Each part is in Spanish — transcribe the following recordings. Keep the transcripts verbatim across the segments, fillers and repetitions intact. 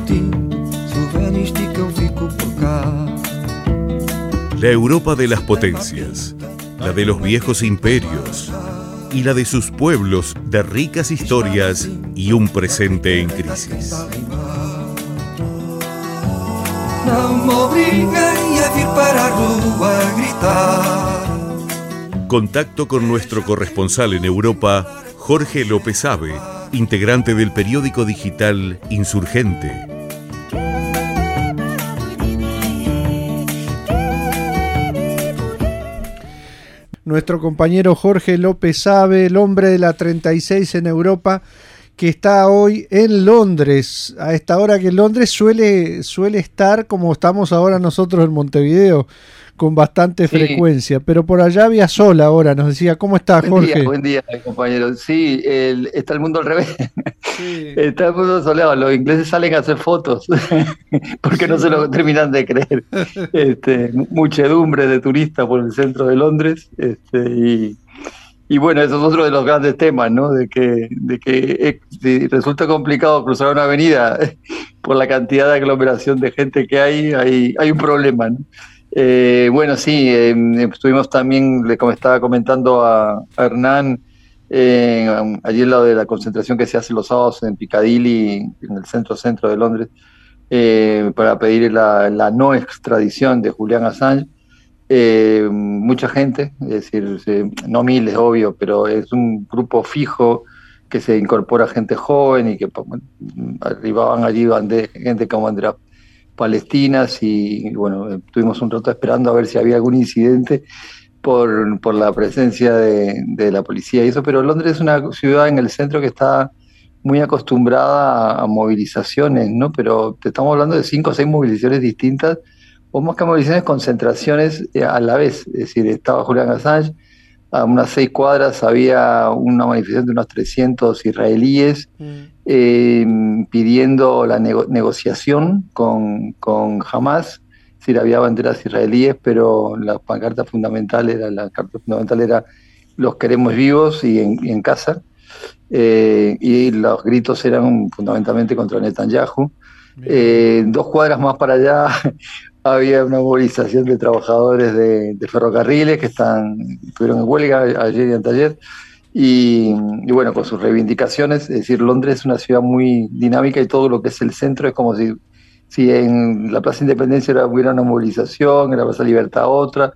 La Europa de las potencias, la de los viejos imperios y la de sus pueblos de ricas historias y un presente en crisis. Contacto con nuestro corresponsal en Europa, Jorge López Abe, integrante del periódico digital Insurgente. Nuestro compañero Jorge López Abe, el hombre de la treinta y seis en Europa, que está hoy en Londres, a esta hora que Londres suele, suele estar como estamos ahora nosotros en Montevideo, con bastante sí. frecuencia, pero por allá había sol ahora, nos decía. ¿Cómo estás, buen Jorge? Día, buen día, compañero. Sí, el, está el mundo al revés. Sí. Está el mundo soleado. Los ingleses salen a hacer fotos porque sí. no se lo terminan de creer. Este, muchedumbre de turistas por el centro de Londres. Este, y, y bueno, eso es otro de los grandes temas, ¿no? De que, de que si resulta complicado cruzar una avenida por la cantidad de aglomeración de gente que hay, hay, hay un problema, ¿no? Eh, bueno, sí, eh, estuvimos también, le como estaba comentando a, a Hernán, eh, allí al lado de la concentración que se hace los sábados en Piccadilly, en el centro-centro de Londres, eh, para pedir la, la no extradición de Julian Assange. Eh, mucha gente, es decir, se, no miles, obvio, pero es un grupo fijo que se incorpora gente joven y que bueno, arribaban allí bande, gente como banderas palestinas y, y bueno, estuvimos un rato esperando a ver si había algún incidente por, por la presencia de, de la policía y eso, pero Londres es una ciudad en el centro que está muy acostumbrada a, a movilizaciones, ¿no? Pero te estamos hablando de cinco o seis movilizaciones distintas, o más que movilizaciones, concentraciones a la vez, es decir, estaba Julian Assange, a unas seis cuadras había una manifestación de unos trescientos israelíes mm. eh, pidiendo la nego- negociación con, con Hamas. Es decir, había banderas israelíes, pero la pancarta fundamental era, la carta fundamental era los queremos vivos y en, y en casa. Eh, y los gritos eran fundamentalmente contra Netanyahu. Eh, dos cuadras más para allá había una movilización de trabajadores de, de ferrocarriles que están, estuvieron en huelga ayer y anteayer, y, y bueno, con sus reivindicaciones. Es decir, Londres es una ciudad muy dinámica y todo lo que es el centro es como si, si en la Plaza Independencia era, hubiera una movilización, en la Plaza Libertad otra,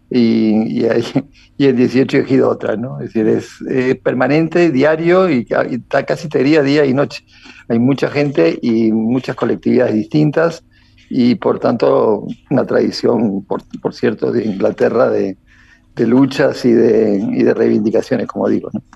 y, y, ahí, y el dieciocho de Ejido otra, ¿no? Es decir, es, es permanente, diario, y, y casi te diría día y noche. Hay mucha gente y muchas colectividades distintas, y por tanto una tradición, por, por cierto, de Inglaterra de, de luchas y de, y de reivindicaciones, como digo, ¿no?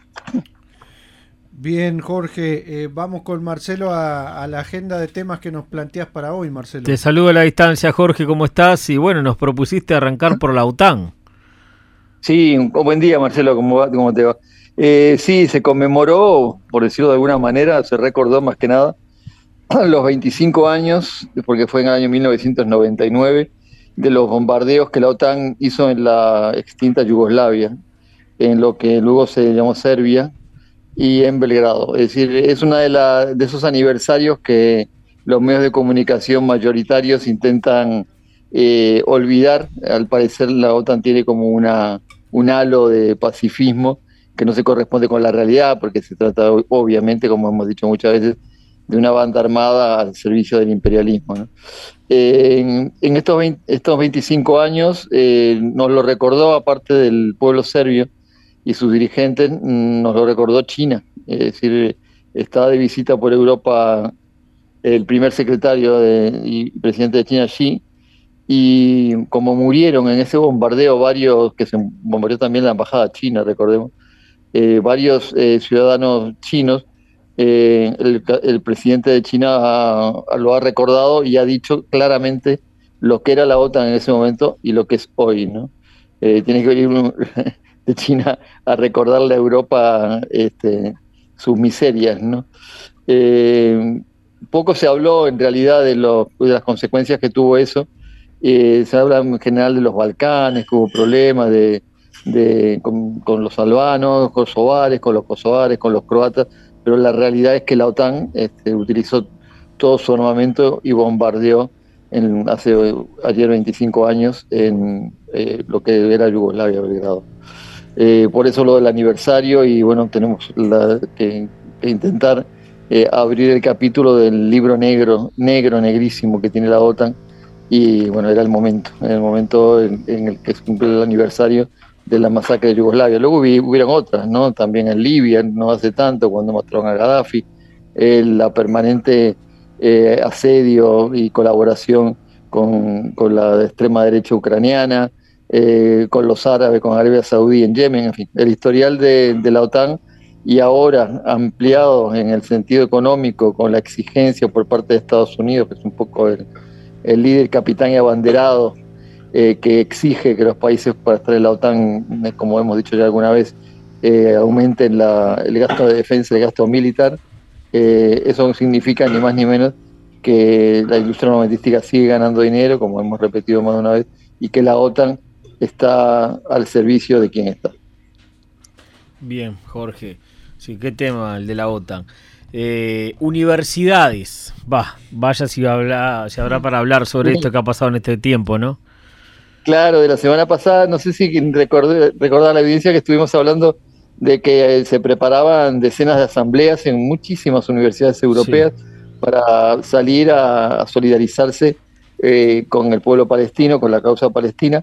Bien, Jorge, eh, vamos con Marcelo a, a la agenda de temas que nos planteas para hoy, Marcelo. Te saludo a la distancia, Jorge, ¿cómo estás? Y bueno, nos propusiste arrancar por la OTAN. Sí, un buen día, Marcelo, ¿cómo va? ¿Cómo te va? Eh, sí, se conmemoró, por decirlo de alguna manera, se recordó más que nada los veinticinco años, porque fue en el año mil novecientos noventa y nueve, de los bombardeos que la OTAN hizo en la extinta Yugoslavia, en lo que luego se llamó Serbia, y en Belgrado. Es decir, es uno de, la, de esos aniversarios que los medios de comunicación mayoritarios intentan eh, olvidar. Al parecer la OTAN tiene como una, un halo de pacifismo que no se corresponde con la realidad, porque se trata obviamente, como hemos dicho muchas veces, de una banda armada al servicio del imperialismo, ¿no? Eh, en, en estos, veinte, estos veinticinco años eh, nos lo recordó, aparte del pueblo serbio y sus dirigentes, nos lo recordó China. Es decir, estaba de visita por Europa el primer secretario de, y presidente de China, Xi, y como murieron en ese bombardeo varios, que se bombardeó también la embajada china, recordemos, eh, varios eh, ciudadanos chinos, Eh, el, el presidente de China ha, lo ha recordado y ha dicho claramente lo que era la OTAN en ese momento y lo que es hoy, ¿no? Eh, tiene que venir de China a recordarle a Europa este, sus miserias, ¿no? Eh, poco se habló en realidad de, lo, de las consecuencias que tuvo eso. Eh, se habla en general de los Balcanes, que hubo problemas de, de, con, con los albanos, kosovares, con los kosovares, con los croatas, pero la realidad es que la OTAN este, utilizó todo su armamento y bombardeó en, hace ayer veinticinco años en eh, lo que era Yugoslavia, Belgrado. Eh, por eso lo del aniversario, y bueno, tenemos la, que, que intentar eh, abrir el capítulo del libro negro, negro, negrísimo que tiene la OTAN, y bueno, era el momento, era el momento en, en el que se cumple el aniversario de la masacre de Yugoslavia. Luego hubieron otras, ¿no? También en Libia, no hace tanto, cuando mataron a Gaddafi, eh, la permanente eh, asedio y colaboración con, con la extrema derecha ucraniana, eh, con los árabes, con Arabia Saudí en Yemen, en fin, el historial de, de la OTAN, y ahora ampliado en el sentido económico con la exigencia por parte de Estados Unidos, que es un poco el, el líder, capitán y abanderado, eh, que exige que los países para estar en la OTAN, como hemos dicho ya alguna vez, eh, aumenten la, el gasto de defensa, el gasto militar. Eh, eso significa ni más ni menos que la industria armamentística sigue ganando dinero, como hemos repetido más de una vez, y que la OTAN está al servicio de quien está. Bien, Jorge. Sí, qué tema el de la OTAN. Eh, universidades, va, vaya si, habla, si habrá para hablar sobre esto que ha pasado en este tiempo, ¿no? Claro, de la semana pasada, no sé si recordé, recordar la evidencia que estuvimos hablando de que se preparaban decenas de asambleas en muchísimas universidades europeas, sí, para salir a, a solidarizarse eh, con el pueblo palestino, con la causa palestina,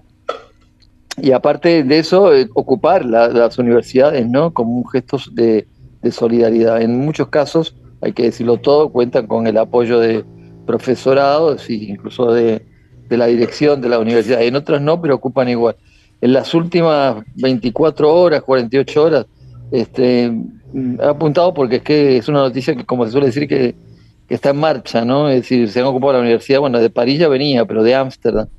y aparte de eso, eh, ocupar la, las universidades, ¿no?, como un gesto de, de solidaridad. En muchos casos, hay que decirlo todo, cuentan con el apoyo de profesorados e incluso de, de la dirección de la universidad. En otras no, pero ocupan igual. En las últimas veinticuatro horas, cuarenta y ocho horas, este, he apuntado porque es que es una noticia que, como se suele decir, que, que está en marcha, ¿no? Es decir, se han ocupado la universidad, bueno, de París ya venía, pero de Ámsterdam,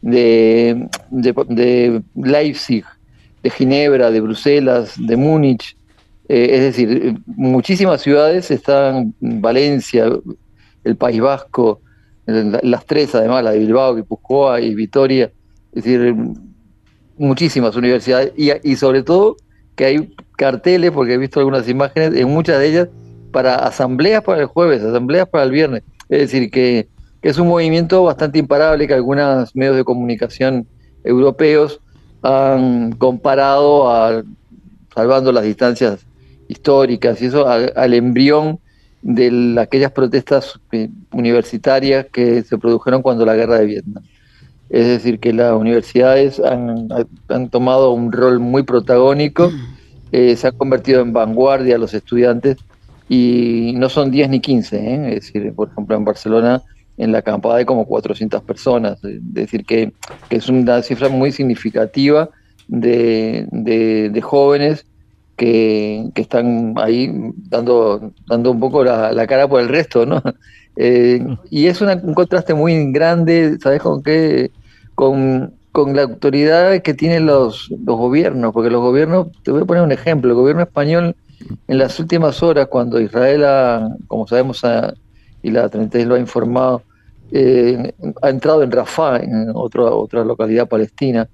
de, de, de Leipzig, de Ginebra, de Bruselas, de Múnich, eh, es decir, muchísimas ciudades están, Valencia, el País Vasco, las tres además, la de Bilbao, Guipúzcoa y Vitoria, es decir, muchísimas universidades, y, y sobre todo que hay carteles, porque he visto algunas imágenes, en muchas de ellas, para asambleas para el jueves, asambleas para el viernes. Es decir, que, que es un movimiento bastante imparable, que algunos medios de comunicación europeos han comparado, a, salvando las distancias históricas y eso, a, al embrión de la, aquellas protestas universitarias que se produjeron cuando la guerra de Vietnam. Es decir, que las universidades han, han tomado un rol muy protagónico, eh, se han convertido en vanguardia los estudiantes, y no son diez ni quince, ¿eh? Es decir, por ejemplo, en Barcelona, en la acampada hay como cuatrocientas personas, es decir, que, que es una cifra muy significativa de, de, de jóvenes que, que están ahí dando, dando un poco la, la cara por el resto, ¿no? Eh, y es una, un contraste muy grande, ¿sabes con qué? Con, con la autoridad que tienen los, los gobiernos, porque los gobiernos, te voy a poner un ejemplo, el gobierno español en las últimas horas, cuando Israel, ha, como sabemos, ha, y la treinta y seis lo ha informado, eh, ha entrado en Rafah, en otro, otra localidad palestina,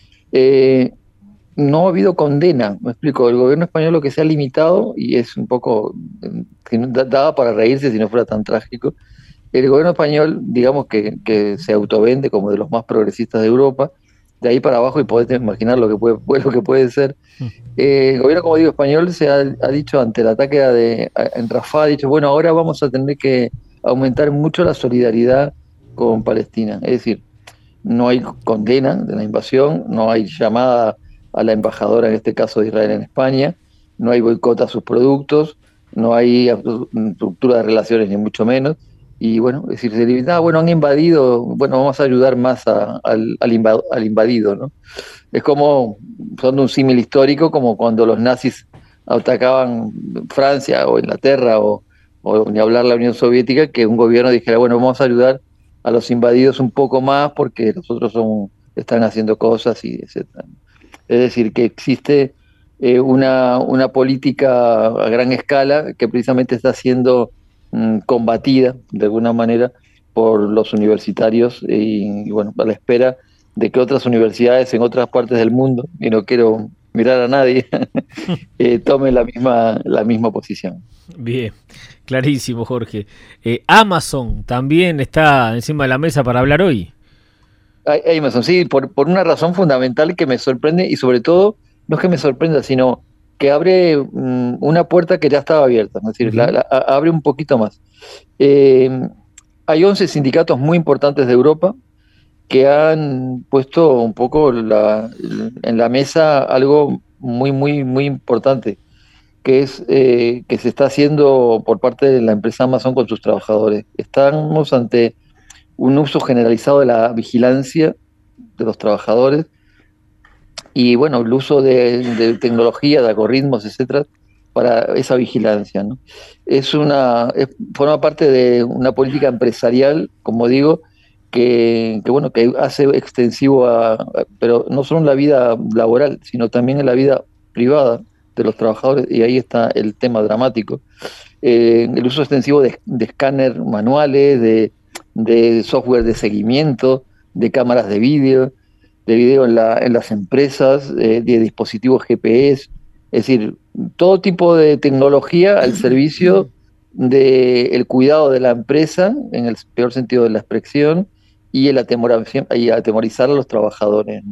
eh, no ha habido condena, me explico. El gobierno español lo que se ha limitado, y es un poco, que no daba para reírse si no fuera tan trágico, el gobierno español, digamos que, que se autovende como de los más progresistas de Europa, de ahí para abajo, y podés imaginar lo que puede, lo que puede ser. Eh, el gobierno, como digo, español se ha, ha dicho ante el ataque de, en Rafah, ha dicho, bueno, ahora vamos a tener que aumentar mucho la solidaridad con Palestina. Es decir, no hay condena de la invasión, no hay llamada a la embajadora, en este caso de Israel en España, no hay boicot a sus productos, no hay ruptura de relaciones ni mucho menos, y bueno, es decir, se limita, ah, bueno, han invadido, bueno, vamos a ayudar más a, al, al, invado, al invadido, ¿no? Es como, son un símil histórico, como cuando los nazis atacaban Francia o Inglaterra, o, o ni hablar la Unión Soviética, que un gobierno dijera, bueno, vamos a ayudar a los invadidos un poco más porque los otros son, están haciendo cosas, y etcétera. Es decir, que existe eh, una, una política a gran escala que precisamente está siendo mmm, combatida de alguna manera por los universitarios, y, y bueno, a la espera de que otras universidades en otras partes del mundo, y no quiero mirar a nadie, eh, tomen la misma, la misma posición. Bien, claro. clarísimo, Jorge. Eh, Amazon también está encima de la mesa para hablar hoy. Amazon, sí, por, por una razón fundamental que me sorprende y sobre todo, no es que me sorprenda, sino que abre um, una puerta que ya estaba abierta, es decir, uh-huh. la, la, abre un poquito más. Eh, hay once sindicatos muy importantes de Europa que han puesto un poco la, en la mesa algo muy, muy, muy importante, que es eh, que se está haciendo por parte de la empresa Amazon con sus trabajadores. Estamos ante un uso generalizado de la vigilancia de los trabajadores y, bueno, el uso de, de tecnología, de algoritmos, etcétera, para esa vigilancia, ¿no? Es una, es, forma parte de una política empresarial, como digo, que, que bueno, que hace extensivo a, a, pero no solo en la vida laboral, sino también en la vida privada de los trabajadores, y ahí está el tema dramático. Eh, el uso extensivo de, de escáner manuales, de, de software de seguimiento, de cámaras de vídeo, de video en, la, en las empresas, eh, de dispositivos G P S, es decir, todo tipo de tecnología al servicio del cuidado de la empresa, en el peor sentido de la expresión, y el atemorizar, y atemorizar a los trabajadores.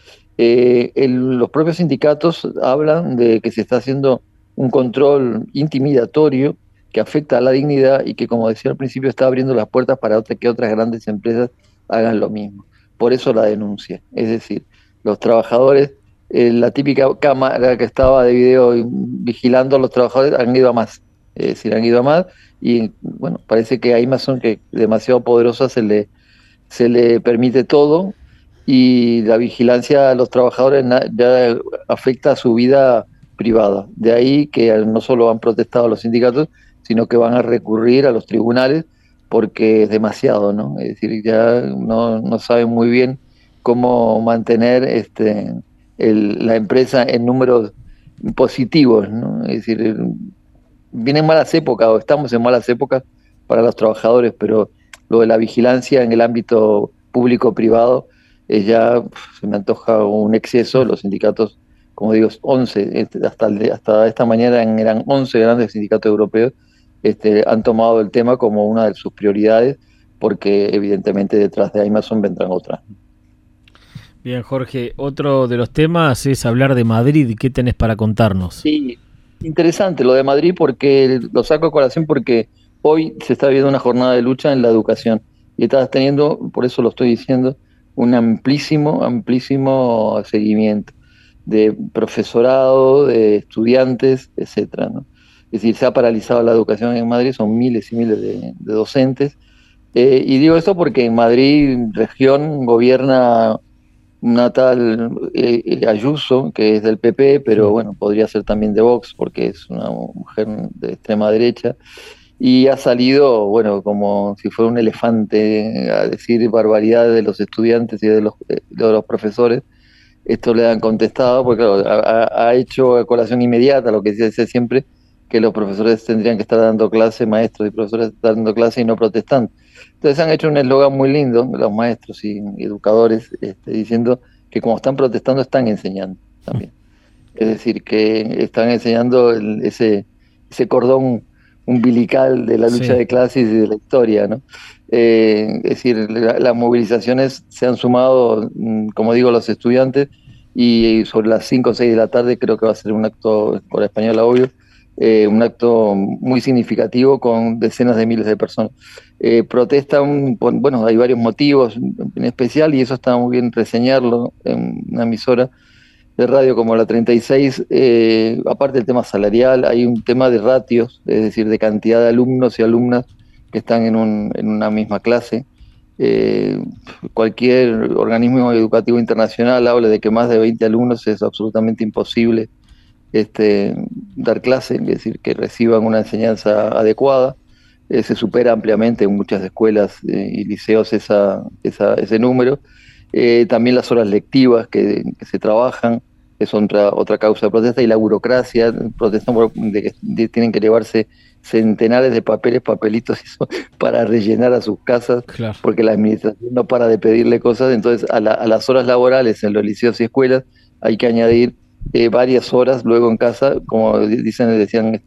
Eh, el, los propios sindicatos hablan de que se está haciendo un control intimidatorio que afecta a la dignidad y que, como decía al principio, está abriendo las puertas para otra, que otras grandes empresas hagan lo mismo. Por eso la denuncia. Es decir, los trabajadores, eh, la típica cámara que estaba de video vigilando a los trabajadores, han ido a más. Es decir, han ido a más y, bueno, parece que a Amazon, que demasiado poderosa, se le, se le permite todo y la vigilancia a los trabajadores ya afecta a su vida privada. De ahí que no solo han protestado los sindicatos, sino que van a recurrir a los tribunales porque es demasiado, ¿no? Es decir, ya no, no saben muy bien cómo mantener este, el, la empresa en números positivos, ¿no? Es decir, vienen malas épocas o estamos en malas épocas para los trabajadores, pero lo de la vigilancia en el ámbito público-privado es ya, se me antoja un exceso. Los sindicatos, como digo, once, hasta, el, hasta esta mañana eran once grandes sindicatos europeos, este, han tomado el tema como una de sus prioridades, porque evidentemente detrás de Amazon vendrán otras. Bien, Jorge, otro de los temas es hablar de Madrid. ¿Qué tenés para contarnos? Sí, interesante lo de Madrid, porque lo saco a colación porque hoy se está viendo una jornada de lucha en la educación y estás teniendo, por eso lo estoy diciendo, un amplísimo, amplísimo seguimiento de profesorado, de estudiantes, etcétera, ¿no? Es decir, se ha paralizado la educación en Madrid, son miles y miles de, de docentes. Eh, y digo esto porque en Madrid, región, gobierna una tal eh, Ayuso, que es del P P, pero bueno, podría ser también de Vox, porque es una mujer de extrema derecha. Y ha salido, bueno, como si fuera un elefante a decir barbaridades de los estudiantes y de los, de los profesores. Esto le han contestado, porque claro, ha, ha hecho a colación inmediata lo que se dice siempre, que los profesores tendrían que estar dando clase, maestros y profesores dando clase y no protestando. Entonces han hecho un eslogan muy lindo, los maestros y educadores, este, diciendo que como están protestando, están enseñando también. Es decir, que están enseñando el, ese, ese cordón umbilical de la lucha sí. de clases y de la historia, ¿no? Eh, es decir, la, las movilizaciones se han sumado, como digo, los estudiantes, y sobre las cinco o seis de la tarde creo que va a ser un acto, por español obvio, eh, un acto muy significativo con decenas de miles de personas. Eh, protestan, bueno, hay varios motivos en especial, y eso está muy bien reseñarlo en una emisora de radio como la treinta y seis, eh, aparte del tema salarial, hay un tema de ratios, es decir, de cantidad de alumnos y alumnas que están en, un, en una misma clase. Eh, cualquier organismo educativo internacional habla de que más de veinte alumnos es absolutamente imposible este, dar clase, es decir, que reciban una enseñanza adecuada. Eh, se supera ampliamente en muchas escuelas eh, y liceos esa, esa, ese número. Eh, también las horas lectivas que, que se trabajan, que son otra, otra causa de protesta, y la burocracia, protestan por, de que de, tienen que llevarse centenares de papeles, papelitos eso, para rellenar a sus casas, claro. porque la administración no para de pedirle cosas. Entonces a, la, a las horas laborales en los liceos y escuelas hay que añadir eh, varias horas luego en casa, como dicen, decían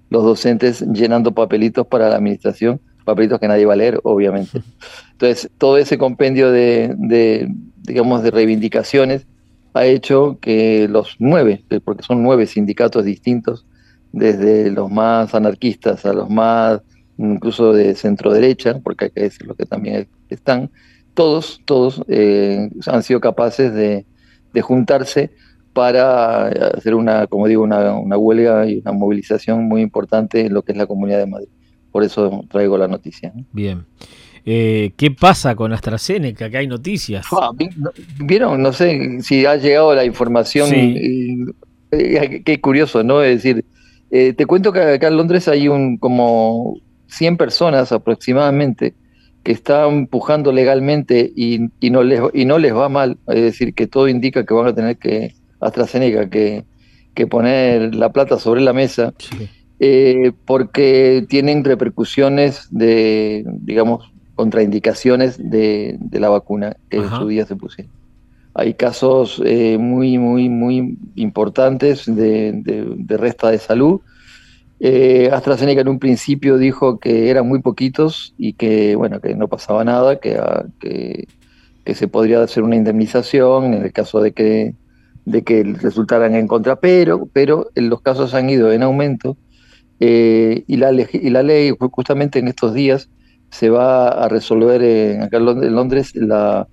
los docentes llenando papelitos para la administración, papelitos que nadie va a leer, obviamente. Entonces, todo ese compendio de, de digamos, de reivindicaciones ha hecho que los nueve, porque son nueve sindicatos distintos, desde los más anarquistas a los más incluso de centro derecha, porque hay que decir lo que también están, todos, todos eh, han sido capaces de, de juntarse para hacer una, como digo, una, una huelga y una movilización muy importante en lo que es la Comunidad de Madrid. Por eso traigo la noticia. Bien. Eh, ¿Qué pasa con AstraZeneca? Que hay noticias. Ah, ¿vieron? No sé si ha llegado la información. Sí. Eh, eh, qué curioso, ¿no? Es decir, eh, te cuento que acá en Londres hay un como cien personas aproximadamente que están pujando legalmente y, y, no les, y no les va mal. Es decir, que todo indica que van a tener que, AstraZeneca, que, que poner la plata sobre la mesa. Sí. Eh, porque tienen repercusiones de, digamos, contraindicaciones de, de la vacuna que Ajá. en su día se pusieron. Hay casos eh, muy, muy, muy importantes de, de, de resta de salud. Eh, AstraZeneca en un principio dijo que eran muy poquitos y que, bueno, que no pasaba nada, que, que, que se podría hacer una indemnización en el caso de que, de que resultaran en contra, pero, pero los casos han ido en aumento. Eh, y, la y la ley, justamente en estos días, se va a resolver en, acá en Londres la,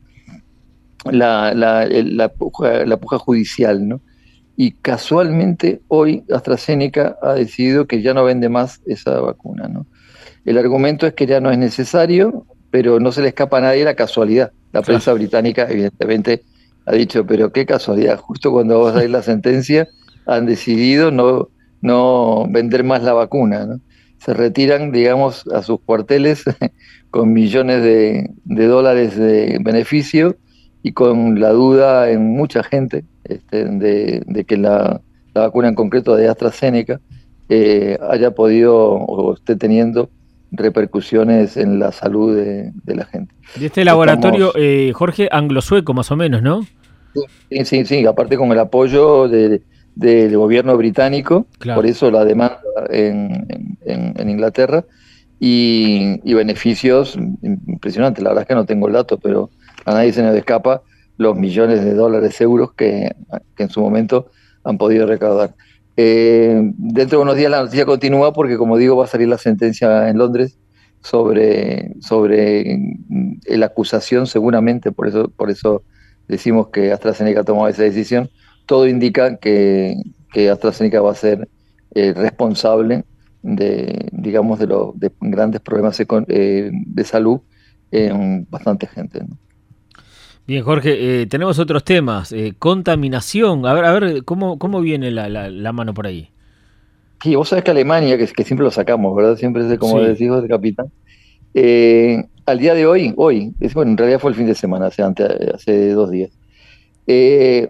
la, la, la, puja, la puja judicial, ¿no? Y casualmente hoy AstraZeneca ha decidido que ya no vende más esa vacuna, ¿no? El argumento es que ya no es necesario, pero no se le escapa a nadie la casualidad. La prensa claro. británica, evidentemente, ha dicho, pero qué casualidad, justo cuando va a salir la sentencia, han decidido no... no vender más la vacuna, ¿no? Se retiran, digamos, a sus cuarteles con millones de, de dólares de beneficio y con la duda en mucha gente este, de, de que la, la vacuna en concreto de AstraZeneca eh, haya podido o esté teniendo repercusiones en la salud de, de la gente. De este laboratorio, Estamos, eh, Jorge, anglo-sueco más o menos, ¿no? Sí, sí, sí, aparte con el apoyo de... del gobierno británico, claro. Por eso la demanda en, en, en Inglaterra, y, y beneficios impresionantes. La verdad es que no tengo el dato, pero a nadie se nos escapa los millones de dólares, euros que, que en su momento han podido recaudar. Eh, dentro de unos días la noticia continúa porque, como digo, va a salir la sentencia en Londres sobre, sobre la acusación seguramente, por eso, por eso decimos que AstraZeneca tomó esa decisión. Todo indica que, que AstraZeneca va a ser eh, responsable de, digamos, de los de grandes problemas eh, de salud en bastante gente, ¿no? Bien, Jorge, eh, tenemos otros temas. Eh, contaminación. A ver, a ver, ¿cómo, cómo viene la, la, la mano por ahí? Sí, vos sabés que Alemania, que, que siempre lo sacamos, ¿verdad? Siempre es como sí. decís vos, capitán. Eh, al día de hoy, hoy, es, bueno, en realidad fue el fin de semana, hace, ante, hace dos días. Eh,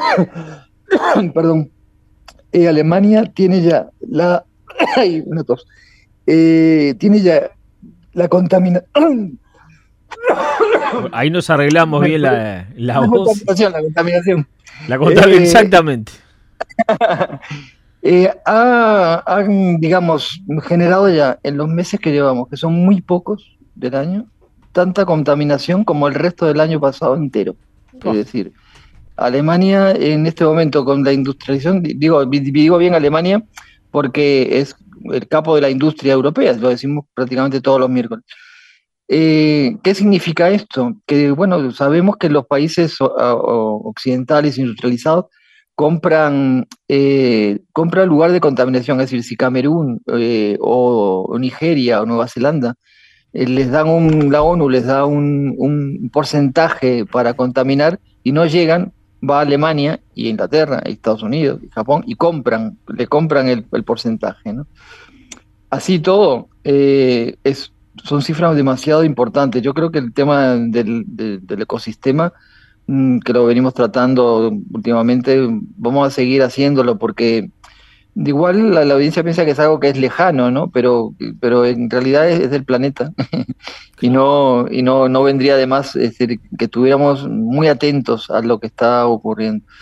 Perdón. Eh, Alemania tiene ya la. Ay, una tos. Eh, tiene ya la contaminación. Ahí nos arreglamos bien la, la, la voz. Contaminación, la contaminación. La contaminación, eh, exactamente. eh, ha, han, digamos, generado ya en los meses que llevamos, que son muy pocos del año, tanta contaminación como el resto del año pasado entero. Oh. Es decir, Alemania en este momento con la industrialización, digo, digo bien Alemania porque es el capo de la industria europea, lo decimos prácticamente todos los miércoles. Eh, ¿Qué significa esto? Que bueno, sabemos que los países o, o, occidentales industrializados compran, eh, compran lugar de contaminación, es decir, si Camerún eh, o, o Nigeria o Nueva Zelanda eh, les dan un, la ONU les da un, un porcentaje para contaminar y no llegan, va a Alemania y Inglaterra, y Estados Unidos y Japón y compran, le compran el, el porcentaje, ¿no? Así todo, eh, es, son cifras demasiado importantes. Yo creo que el tema del, del, del ecosistema, mmm, que lo venimos tratando últimamente, vamos a seguir haciéndolo porque de igual la, la audiencia piensa que es algo que es lejano, ¿no? Pero, pero en realidad es, es del planeta y no y no, no vendría de más es decir, que estuviéramos muy atentos a lo que está ocurriendo.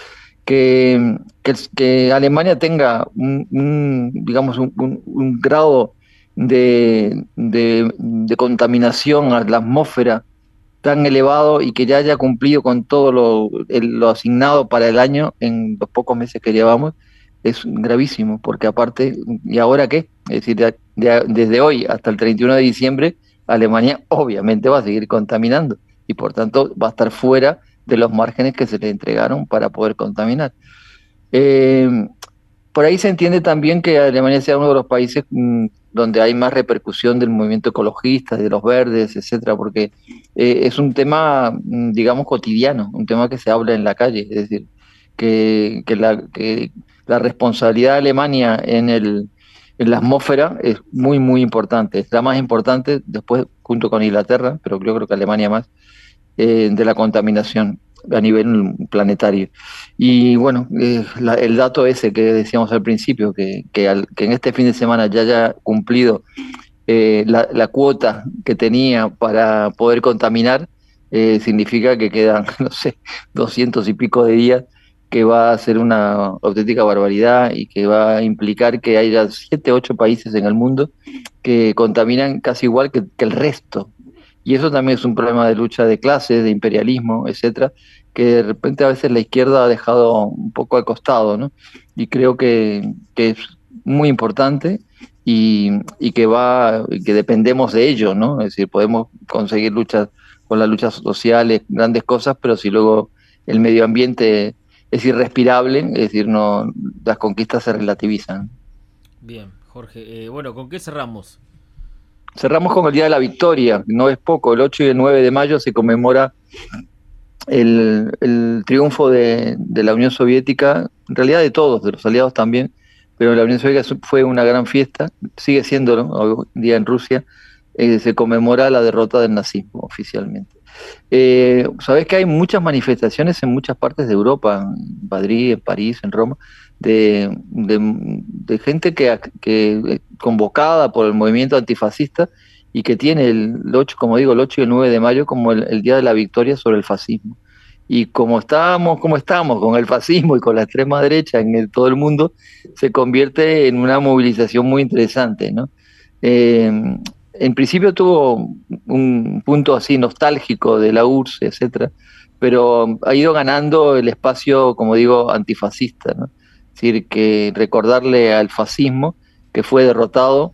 que, que, que Alemania tenga un, un digamos, un, un, un grado de, de, de contaminación a la atmósfera tan elevado y que ya haya cumplido con todo lo, el, lo asignado para el año en los pocos meses que llevamos, es gravísimo, porque aparte, ¿y ahora qué? Es decir, de, de, desde hoy hasta el treinta y uno de diciembre, Alemania obviamente va a seguir contaminando y por tanto va a estar fuera de los márgenes que se le entregaron para poder contaminar. Eh, por ahí se entiende también que Alemania sea uno de los países mmm, donde hay más repercusión del movimiento ecologista, de los verdes, etcétera, porque eh, es un tema, digamos, cotidiano, un tema que se habla en la calle, es decir, que, que, la, que la responsabilidad de Alemania en, el, en la atmósfera es muy, muy importante, es la más importante, después junto con Inglaterra, pero yo creo que Alemania más, eh, de la contaminación a nivel planetario. Y bueno, eh, la, el dato ese que decíamos al principio, que, que, al, que en este fin de semana ya haya cumplido eh, la, la cuota que tenía para poder contaminar, eh, significa que quedan, no sé, doscientos y pico de días, que va a ser una auténtica barbaridad y que va a implicar que haya siete, ocho países en el mundo que contaminan casi igual que, que el resto. Y eso también es un problema de lucha de clases, de imperialismo, etcétera, que de repente a veces la izquierda ha dejado un poco al costado, ¿no? Y creo que, que es muy importante y, y que va, que dependemos de ello, ¿no? Es decir, podemos conseguir luchas con las luchas sociales, grandes cosas, pero si luego el medio ambiente es irrespirable, es decir, no, las conquistas se relativizan. Bien, Jorge. Eh, bueno, ¿con qué cerramos? Cerramos con el Día de la Victoria, no es poco, el ocho y el nueve de mayo se conmemora el, el triunfo de, de la Unión Soviética, en realidad de todos, de los aliados también, pero la Unión Soviética fue una gran fiesta, sigue siendo, ¿no? Hoy día en Rusia, eh, se conmemora la derrota del nazismo oficialmente. Eh, Sabés que hay muchas manifestaciones en muchas partes de Europa, en Madrid, en París, en Roma, de, de, de gente que, que convocada por el movimiento antifascista y que tiene el ocho, como digo, el ocho y el nueve de mayo como el, el día de la victoria sobre el fascismo. Y como estábamos, como estamos con el fascismo y con la extrema derecha en el, todo el mundo, se convierte en una movilización muy interesante, ¿no? Eh, en principio tuvo un punto así nostálgico de la U R S S, etcétera, pero ha ido ganando el espacio, como digo, antifascista, ¿no? Es decir, que recordarle al fascismo que fue derrotado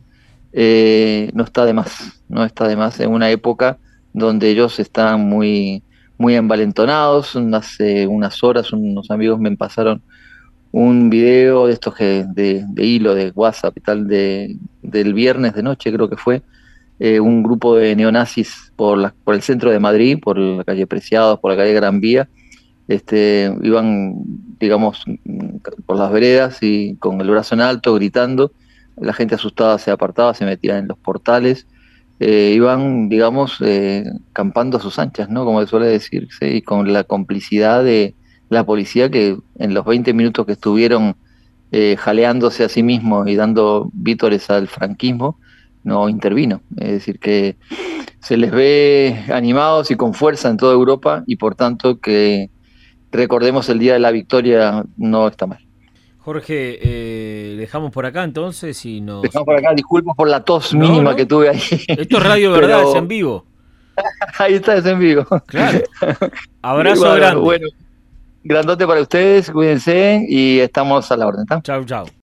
eh, no está de más, no está de más en una época donde ellos están muy, muy envalentonados. Hace unas horas unos amigos me pasaron un video de estos que de, de hilo, de WhatsApp y tal, de, del viernes de noche creo que fue, eh, un grupo de neonazis por, la, por el centro de Madrid, por la calle Preciados, por la calle Gran Vía, este, iban, digamos, por las veredas y con el brazo en alto, gritando, la gente asustada se apartaba, se metía en los portales, eh, iban, digamos, eh, campando a sus anchas, ¿no? Como se suele decirse, y con la complicidad de la policía que en los veinte minutos que estuvieron eh, jaleándose a sí mismos y dando vítores al franquismo, no intervino. Es decir, que se les ve animados y con fuerza en toda Europa y por tanto que recordemos el Día de la Victoria no está mal. Jorge, eh, dejamos por acá entonces y nos... Dejamos por acá, disculpas por la tos no, mínima no. que tuve ahí. Esto es Radio Verdad, Pero... es en vivo. Ahí está, es en vivo. Claro. Abrazo bueno, grande. Bueno, grandote para ustedes, cuídense y estamos a la orden. ¿Tá? Chau, chau.